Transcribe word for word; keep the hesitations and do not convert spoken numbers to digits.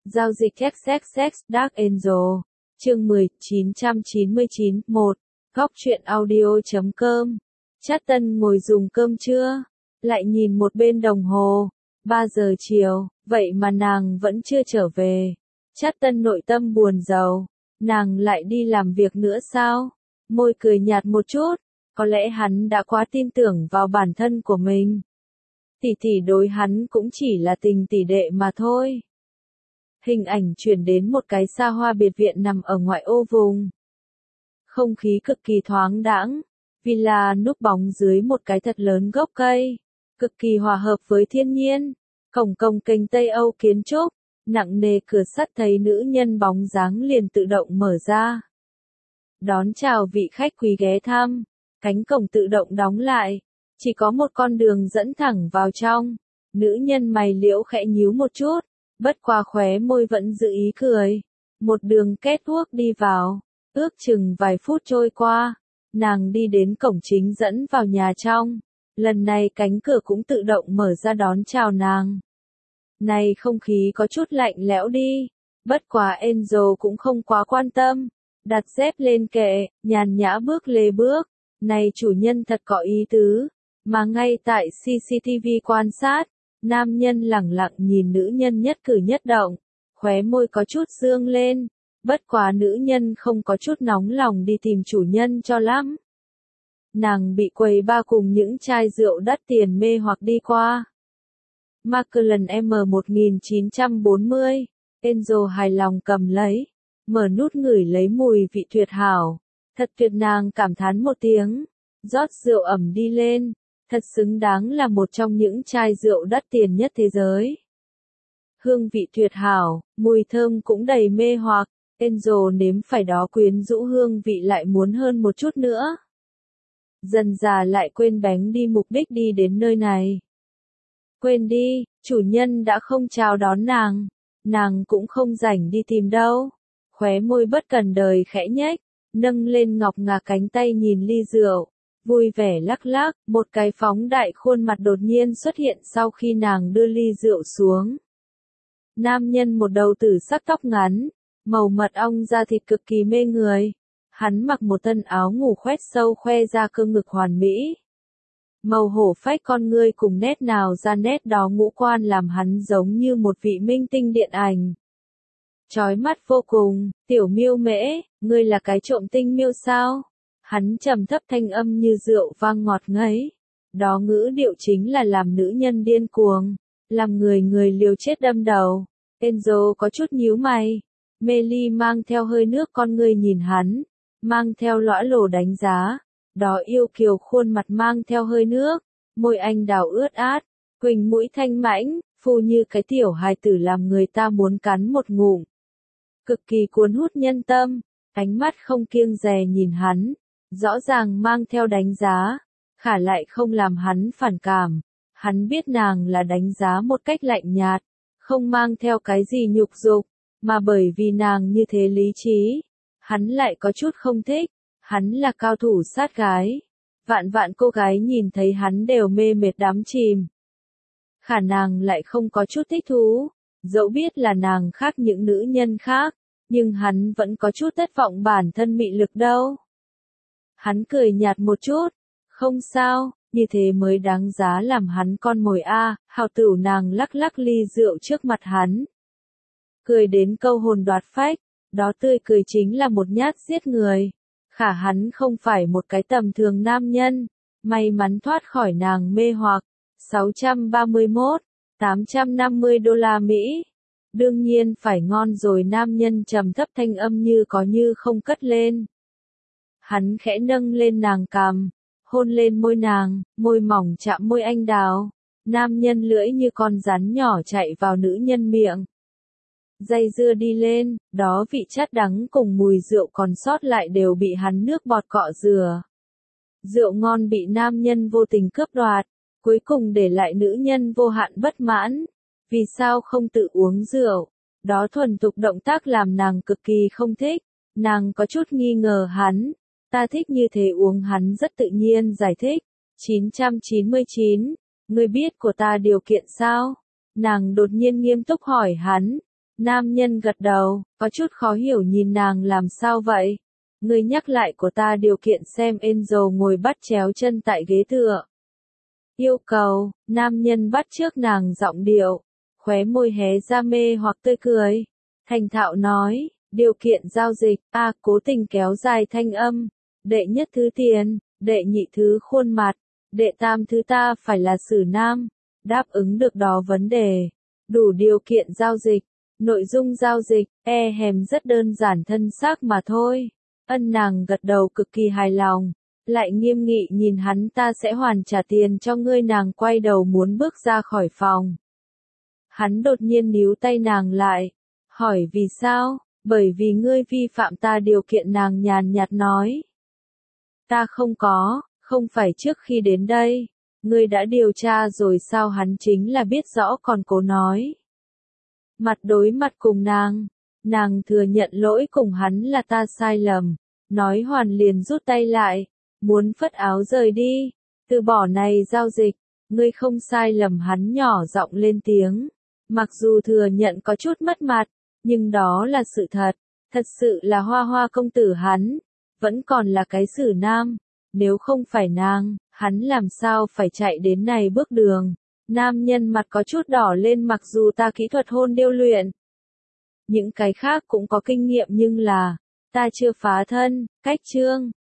Giao dịch ích ích ích Dark Angel. Chương mười, chín trăm chín mươi chín, một. Góc truyện audio chấm com. Trát Tân ngồi dùng cơm trưa, lại nhìn một bên đồng hồ, ba giờ chiều, vậy mà nàng vẫn chưa trở về. Trát Tân nội tâm buồn rầu, nàng lại đi làm việc nữa sao? Môi cười nhạt một chút, có lẽ hắn đã quá tin tưởng vào bản thân của mình. Tỷ tỷ đối hắn cũng chỉ là tình tỷ đệ mà thôi. Hình ảnh chuyển đến một cái xa hoa biệt viện nằm ở ngoại ô vùng. Không khí cực kỳ thoáng đãng, villa núp bóng dưới một cái thật lớn gốc cây, cực kỳ hòa hợp với thiên nhiên. Cổng cổng kênh Tây Âu kiến trúc, nặng nề cửa sắt thấy nữ nhân bóng dáng liền tự động mở ra. Đón chào vị khách quý ghé thăm, cánh cổng tự động đóng lại, chỉ có một con đường dẫn thẳng vào trong. Nữ nhân mày liễu khẽ nhíu một chút, bất qua khóe môi vẫn giữ ý cười. Một đường kết thuốc đi vào, ước chừng vài phút trôi qua, nàng đi đến cổng chính dẫn vào nhà trong. Lần này cánh cửa cũng tự động mở ra đón chào nàng. Này không khí có chút lạnh lẽo đi, bất quá Angel cũng không quá quan tâm. Đặt dép lên kệ, nhàn nhã bước lê bước. Này chủ nhân thật có ý tứ, mà ngay tại xê xê tê vê quan sát, nam nhân lẳng lặng nhìn nữ nhân nhất cử nhất động, khóe môi có chút dương lên, bất quá nữ nhân không có chút nóng lòng đi tìm chủ nhân cho lắm. Nàng bị quầy ba cùng những chai rượu đắt tiền mê hoặc đi qua. Macallan M một nghìn chín trăm bốn mươi, Angel hài lòng cầm lấy, mở nút ngửi lấy mùi vị tuyệt hảo, thật tuyệt, nàng cảm thán một tiếng, rót rượu ẩm đi lên, thật xứng đáng là một trong những chai rượu đắt tiền nhất thế giới. Hương vị tuyệt hảo, mùi thơm cũng đầy mê hoặc, Angel nếm phải đó quyến rũ hương vị lại muốn hơn một chút nữa. Dần dà lại quên bén đi mục đích đi đến nơi này. Quên đi, chủ nhân đã không chào đón nàng, nàng cũng không rảnh đi tìm đâu. Khóe môi bất cần đời khẽ nhếch, nâng lên ngọc ngà cánh tay nhìn ly rượu, vui vẻ lắc lắc, một cái phóng đại khuôn mặt đột nhiên xuất hiện sau khi nàng đưa ly rượu xuống. Nam nhân một đầu tử sắc tóc ngắn, màu mật ong da thịt cực kỳ mê người. Hắn mặc một thân áo ngủ khoét sâu khoe ra cơ ngực hoàn mỹ. Màu hổ phách con ngươi cùng nét nào ra nét đó ngũ quan làm hắn giống như một vị minh tinh điện ảnh. Chói mắt vô cùng, tiểu miêu mễ, ngươi là cái trộm tinh miêu sao? Hắn trầm thấp thanh âm như rượu vang ngọt ngấy. Đó ngữ điệu chính là làm nữ nhân điên cuồng, làm người người liều chết đâm đầu. Angel có chút nhíu mày. Meli mang theo hơi nước con ngươi nhìn hắn, mang theo lõa lồ đánh giá. Đó yêu kiều khuôn mặt mang theo hơi nước, môi anh đào ướt át, quỳnh mũi thanh mãnh, phu như cái tiểu hài tử làm người ta muốn cắn một ngụm. Cực kỳ cuốn hút nhân tâm, ánh mắt không kiêng dè nhìn hắn, rõ ràng mang theo đánh giá, khả lại không làm hắn phản cảm. Hắn biết nàng là đánh giá một cách lạnh nhạt, không mang theo cái gì nhục dục, mà bởi vì nàng như thế lý trí, hắn lại có chút không thích. Hắn là cao thủ sát gái, vạn vạn cô gái nhìn thấy hắn đều mê mệt đắm chìm. Khả nàng lại không có chút thích thú, dẫu biết là nàng khác những nữ nhân khác, nhưng hắn vẫn có chút thất vọng bản thân mị lực đâu. Hắn cười nhạt một chút, không sao, như thế mới đáng giá làm hắn con mồi a. Hào tửu nàng lắc lắc ly rượu trước mặt hắn. Cười đến câu hồn đoạt phách, đó tươi cười chính là một nhát giết người. Khả hắn không phải một cái tầm thường nam nhân, may mắn thoát khỏi nàng mê hoặc. sáu trăm ba mươi mốt, tám trăm năm mươi đô la Mỹ. Đương nhiên phải ngon rồi, nam nhân trầm thấp thanh âm như có như không cất lên. Hắn khẽ nâng lên nàng cằm, hôn lên môi nàng, môi mỏng chạm môi anh đào. Nam nhân lưỡi như con rắn nhỏ chạy vào nữ nhân miệng. Dây dưa đi lên, đó vị chát đắng cùng mùi rượu còn sót lại đều bị hắn nước bọt cọ rửa. Rượu ngon bị nam nhân vô tình cướp đoạt, cuối cùng để lại nữ nhân vô hạn bất mãn. Vì sao không tự uống rượu? Đó thuần tục động tác làm nàng cực kỳ không thích. Nàng có chút nghi ngờ hắn. Ta thích như thế uống, hắn rất tự nhiên giải thích. chín trăm chín mươi chín, ngươi biết của ta điều kiện sao? Nàng đột nhiên nghiêm túc hỏi hắn. Nam nhân gật đầu, có chút khó hiểu nhìn nàng làm sao vậy. Ngươi nhắc lại của ta điều kiện xem Angel ngồi bắt chéo chân tại ghế tựa. Yêu cầu, nam nhân bắt trước nàng giọng điệu, khóe môi hé ra mê hoặc tươi cười. Thành thạo nói, điều kiện giao dịch, a cố tình kéo dài thanh âm. Đệ nhất thứ tiền, đệ nhị thứ khuôn mặt, đệ tam thứ ta phải là xử nam. Đáp ứng được đó vấn đề. Đủ điều kiện giao dịch. Nội dung giao dịch, e hèm rất đơn giản thân xác mà thôi. Ân nàng gật đầu cực kỳ hài lòng. Lại nghiêm nghị nhìn hắn ta sẽ hoàn trả tiền cho ngươi nàng quay đầu muốn bước ra khỏi phòng. Hắn đột nhiên níu tay nàng lại. Hỏi vì sao? Bởi vì ngươi vi phạm ta điều kiện nàng nhàn nhạt nói. Ta không có, không phải trước khi đến đây. Ngươi đã điều tra rồi sao hắn chính là biết rõ còn cố nói. Mặt đối mặt cùng nàng, nàng thừa nhận lỗi cùng hắn là ta sai lầm, nói hoàn liền rút tay lại, muốn phất áo rời đi, từ bỏ này giao dịch, ngươi không sai lầm hắn nhỏ giọng lên tiếng, mặc dù thừa nhận có chút mất mặt, nhưng đó là sự thật, thật sự là hoa hoa công tử hắn, vẫn còn là cái xử nam, nếu không phải nàng, hắn làm sao phải chạy đến này bước đường. Nam nhân mặt có chút đỏ lên mặc dù ta kỹ thuật hôn điêu luyện. Những cái khác cũng có kinh nghiệm nhưng là, ta chưa phá thân, cách chương.